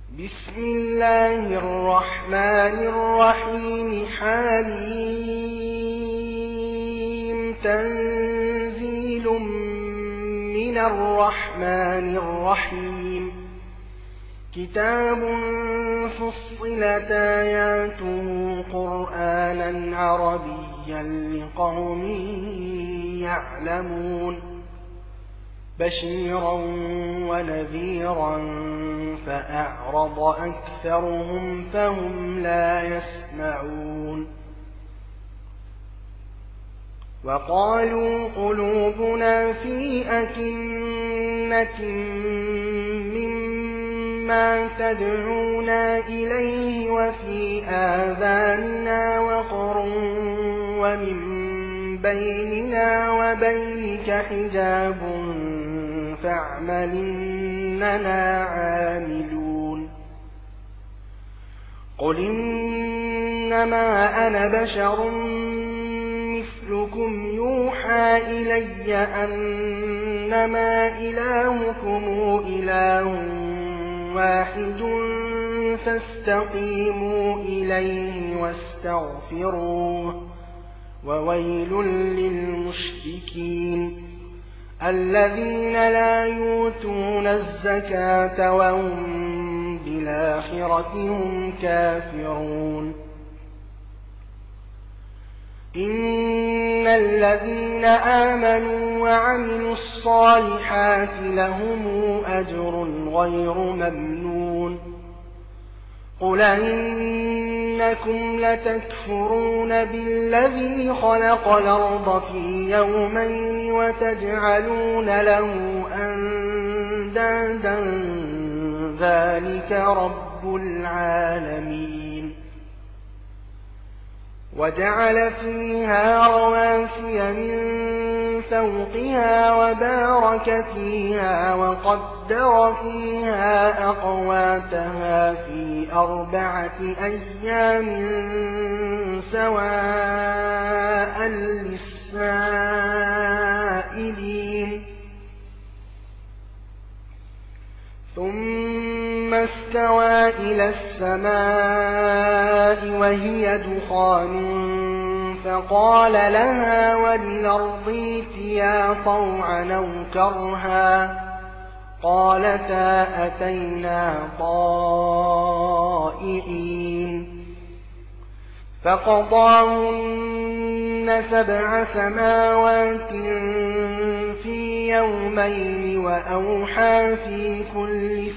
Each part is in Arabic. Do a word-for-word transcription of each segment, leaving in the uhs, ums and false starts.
بسم الله الرحمن الرحيم. حميم. تنزيل من الرحمن الرحيم. كتاب فصلت آياته قرآنا عربيا لقوم يعلمون بشيرا ونذيرا فأعرض أكثرهم فهم لا يسمعون. وقالوا قلوبنا في أكنة مما تدعونا إليه وفي آذاننا وقر ومن بيننا وبينك حجاب فاعمل إننا عاملون. قل إنما أنا بشر مثلكم يوحى إلي أنما إلهكم إله واحد فاستقيموا إليه واستغفروه وويل للمشركين الذين لا يؤتون الزكاة وهم بالآخرة هم كافرون. إن الذين آمنوا وعملوا الصالحات لهم أجر غير ممنون. قل إنكم لتكفرون بالذي خلق الأرض في يومين وتجعلون له أندادا ذلك رب العالمين. وجعل فيها رواسي من فوقها وبارك فيها وقدر فيها أقواتها في أربعة أيام سواء للسائلين. ثم استوى إلى السماء وهي دخان فقال لها وللأرض ائتيا طوعا أو كرها قالتا أتينا طائعين. فقضاهن سبع سماوات في يومين وأوحى في كل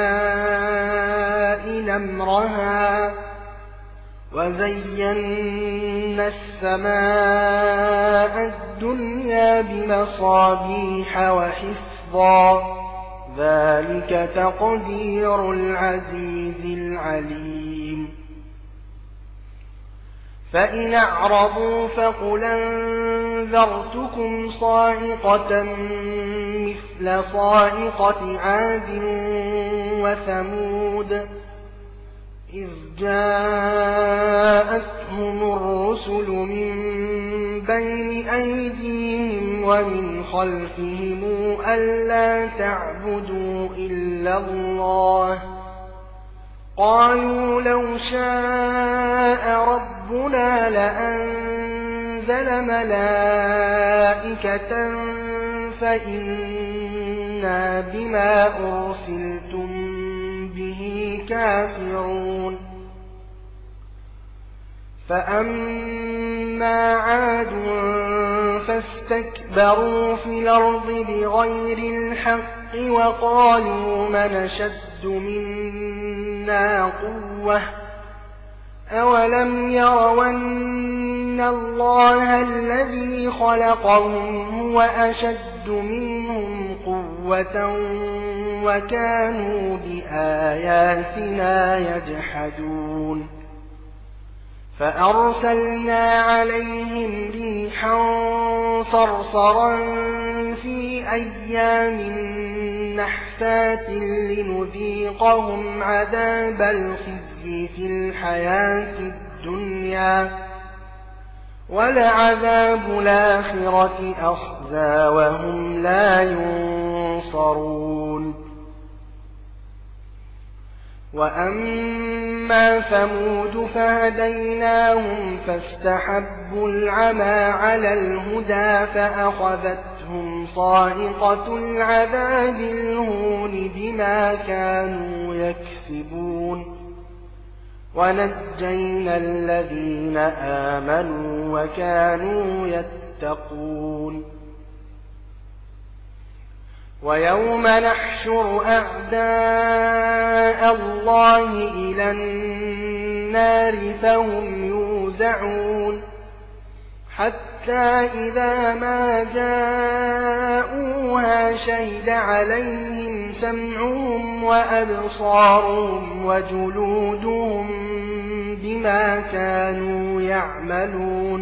سماء أمرها وزينا السماء الدنيا بمصابيح وحفظا ذلك تقدير العزيز العليم. فإن أعرضوا فقل أنذرتكم صاعقة مثل صاعقة عاد وثمود إذ جاءتهم الرسل من بين أيديهم ومن خلفهم ألا تعبدوا إلا الله قالوا لو شاء ربنا لأنزل ملائكة فإنا بما أرسلتم به كافرون. فأما عاد فاستكبروا في الأرض بغير الحق وقالوا من أشد منا قوة أولم يروا أن الله الذي خلقهم هو أشد منهم قوة وكانوا بآياتنا يجحدون. فأرسلنا عليهم ريحا صرصرا في أيام نحسات لنذيقهم عذاب الخزي في الحياة الدنيا ولعذاب الآخرة أخزى وهم لا ينصرون. وأما ثمود فهديناهم فاستحبوا العمى على الهدى فأخذتهم صاعقة العذاب الهون بما كانوا يكسبون ونجينا الذين آمنوا وكانوا يتقون ويوم نحشر أعداء الله إلى النار فهم يوزعون حتى إذا ما جاءوها شهد عليهم سمعهم وأبصارهم وجلودهم بما كانوا يعملون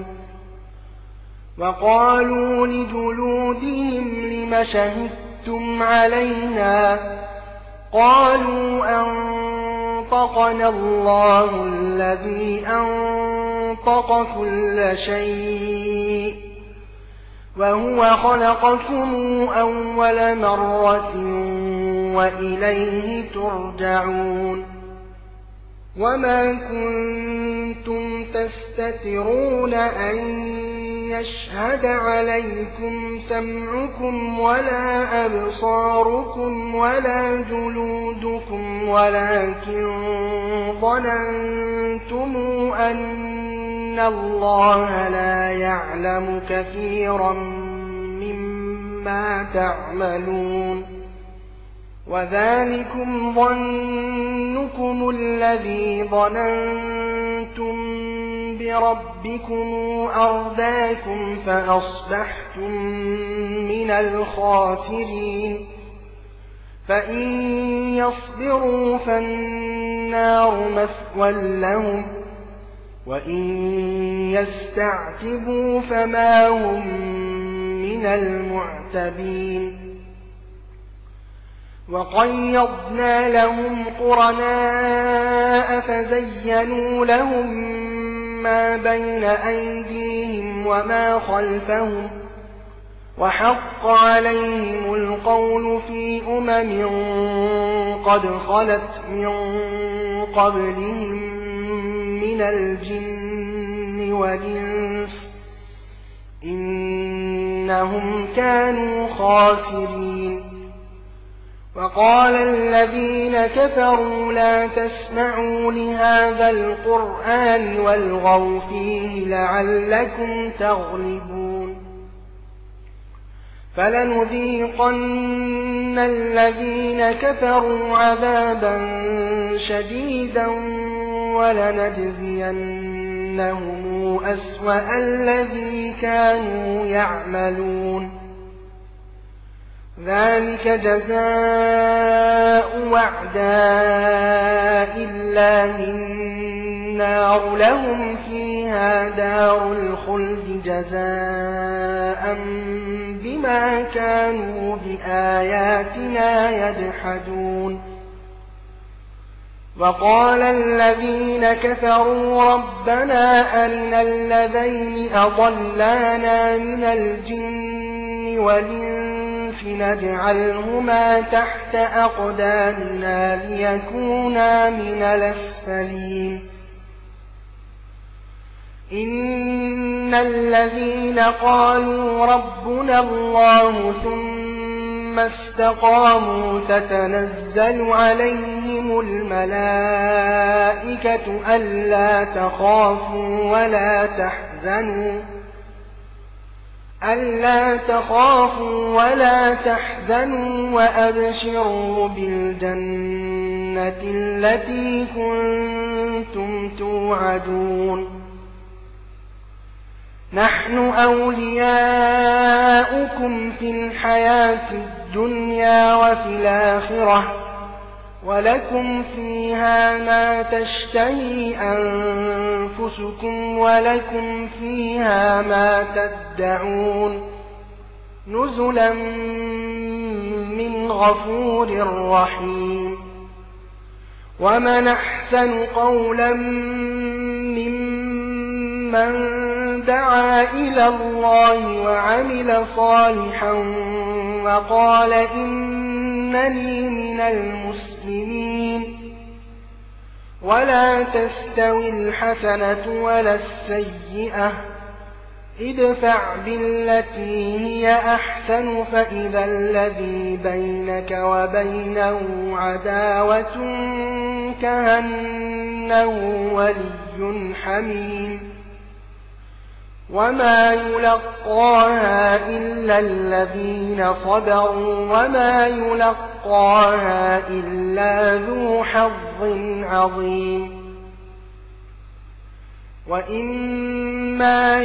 وقالوا لجلودهم لم شهدتم علينا قالوا أنطقنا الله الذي أنطق كل شيء وهو خلقكم أول مرة وإليه ترجعون وما كنتم تستترون أن يشهد عليكم سمعكم ولا أبصاركم ولا جلودكم ولكن ظننتم أن الله لا يعلم كثيرا مما تعملون وذلكم ظنكم الذي ظننتم بربكم أرداكم فأصبحتم من الخاسرين فإن يصبروا فالنار مثوى لهم وإن يستعتبوا فما هم من المعتبين وقيضنا لهم قرناء فزينوا لهم ما بين أيديهم وما خلفهم وحق عليهم القول في أمم قد خلت من قبلهم من الجن والإنس إنهم كانوا خاسرين وقال الذين كفروا لا تسمعوا لهذا القرآن والغوا فيه لعلكم تغلبون فلنذيقن الذين كفروا عذابا شديدا ولنجزينهم أسوأ الذي كانوا يعملون ذلك جزاء أعداء الله النار لهم فيها دار الخلد جزاء بما كانوا بآياتنا يجحدون وقال الذين كفروا ربنا أرنا الذين أضلانا من الجن والإنس نجعلهما تحت أقدامنا ليكونا من الأسفلين إن الذين قالوا ربنا الله ثم استقاموا تتنزل عليهم الملائكة ألا تخافوا ولا تحزنوا ألا تخافوا ولا تحزنوا وأبشروا بالجنة التي كنتم توعدون نحن أولياؤكم في الحياة الدنيا وفي الآخرة ولكم فيها ما تشتهي أنفسكم ولكم فيها ما تدعون نزلا من غفور رحيم ومن أحسن قولا ممن دعا إلى الله وعمل صالحا وقال إنني من المسلمين ولا تستوي الحسنة ولا السيئة ادفع بالتي هي أحسن فإذا الذي بينك وبينه عداوة كأنه ولي حميم وما يلقاها إلا الذين صبروا وما يلقاها إلا ذو حظ عظيم وإما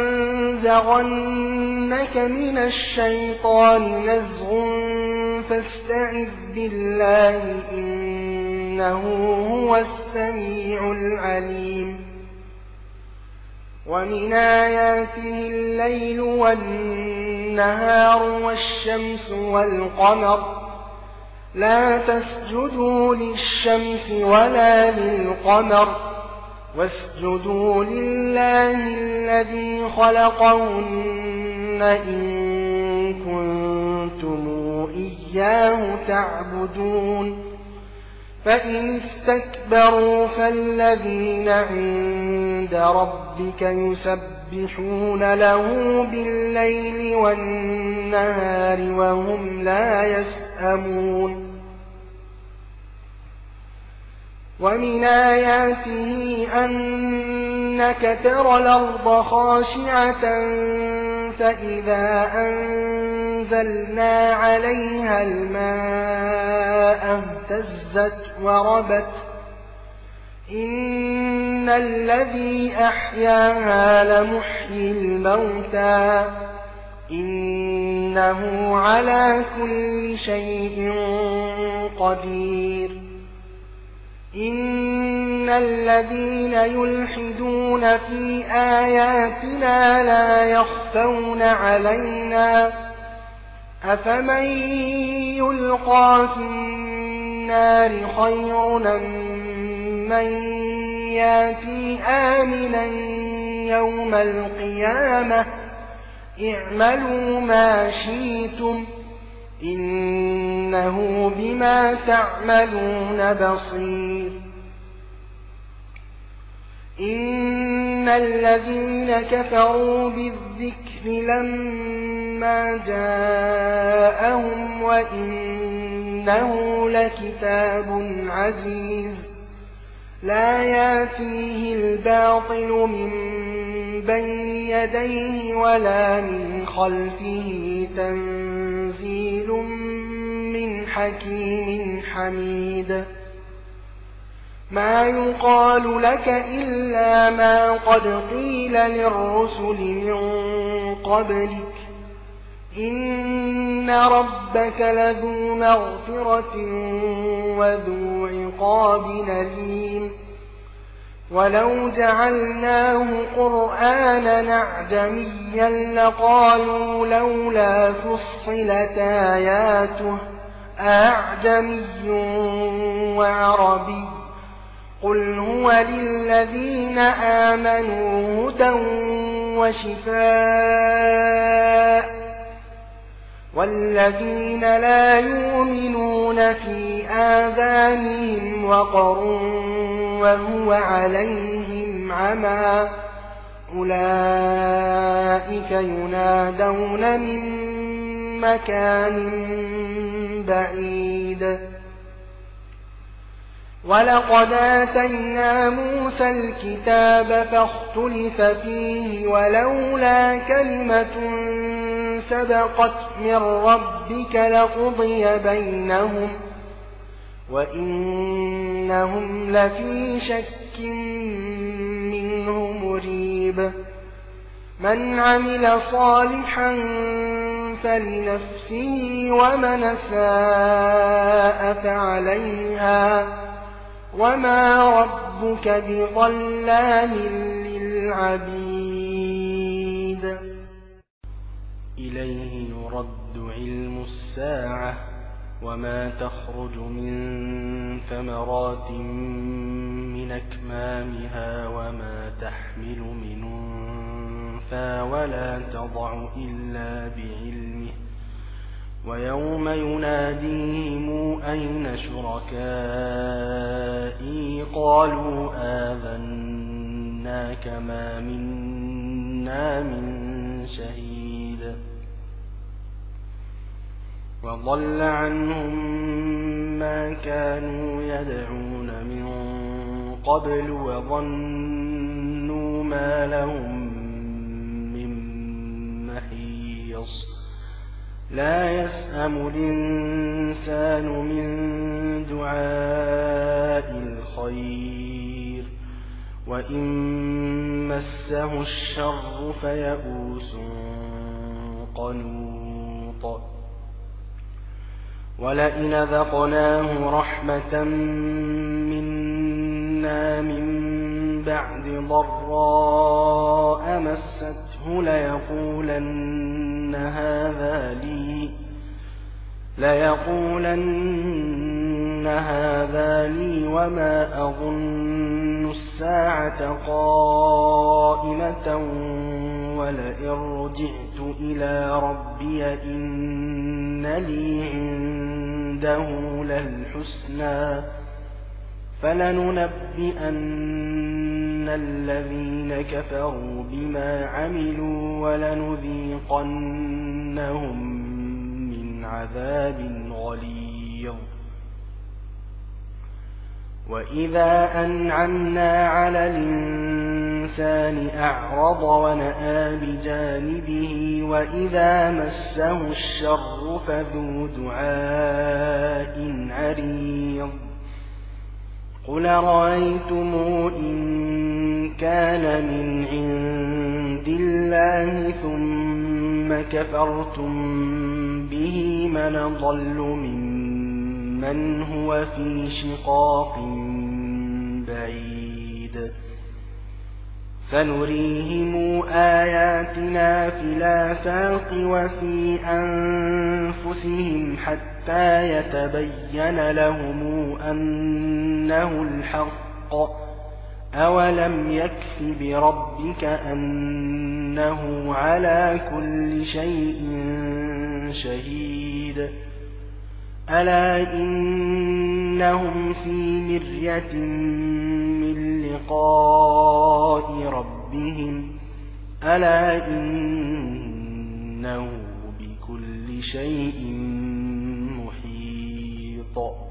ينزغنك من الشيطان نزغ فاستعذ بالله إنه هو السميع العليم ومن آياته الليل والنهار والشمس والقمر لا تسجدوا للشمس ولا للقمر واسجدوا لله الذي خلقهن إن كنتم إياه تعبدون فإن استكبروا فالذين عند ربك يسبحون له بالليل والنهار وهم لا يسأمون ومن آياته أنك ترى الأرض خاشعة فإذا أنزلنا عليها الماء اهتزت وربت إن الذي أحياها لمحيي الموتى إنه على كل شيء قدير إن الذين يلحدون في آياتنا لا يخفون علينا أفمن يلقى في النار خير من ياتي آمنا يوم القيامة اعملوا ما شئتم إنه بما تعملون بصير إن الذين كفروا بالذكر لما جاءهم وإنه لكتاب عزيز لا يأتيه الباطل من بين يديه ولا من خلفه تنزيل من حكيم حميد ما يقال لك إلا ما قد قيل للرسل من قبلك إن ربك لذو مغفرة وذو عقاب أليم ولو جعلناه قرآنا أعجميا لقالوا لولا فصلت آياته أعجمي وعربي قل هو للذين آمنوا هدى وشفاء والذين لا يؤمنون في آذانهم وقر وهو عليهم عمى أولئك ينادون من مكان بعيد ولقد آتينا موسى الكتاب فاختلف فيه ولولا كلمة سبقت من ربك لقضي بينهم وإنهم لفي شك منه مريب من عمل صالحا فلنفسه ومن أساء فعليها وما ربك بظلام للعبيد إليه يرد علم الساعة وما تخرج من ثمرات من أكمامها وما تحمل من أنثى ولا تضع إلا بعلمه ويوم يناديهم أين شركائي قالوا آذنا كما منا من شهيد وضل عنهم ما كانوا يدعون من قبل وظنوا ما لهم من محيص لا يسأم الإنسان من دعاء الخير وإن مسه الشر فيئوس قنوط ولئن ذقناه رحمة منا من بعد ضراء مسته ليقولن هذا لي ليقولن هذا لي وما أظن الساعة قائمة ولئن رجعت إلى ربي إن لي عنده للحسنى فلننبئن الذين كفروا بما عملوا ولنذيقنهم من عذاب غليظ وإذا أنعمنا على الإنسان أعرض ونأى بجانبه وإذا مسه الشر فذو دعاء عريض قل رأيتم إن كان من عند الله ثم كفرتم به من ضل ممن هو في شقاق بعيد سنريهم آياتنا في الآفاق وفي أنفسهم حتى يتبين لهم أنه الحق أولم يكف بربك أنه على كل شيء شهيد ألا إنهم في مرية من لقاء ربهم ألا إنه بكل شيء محيط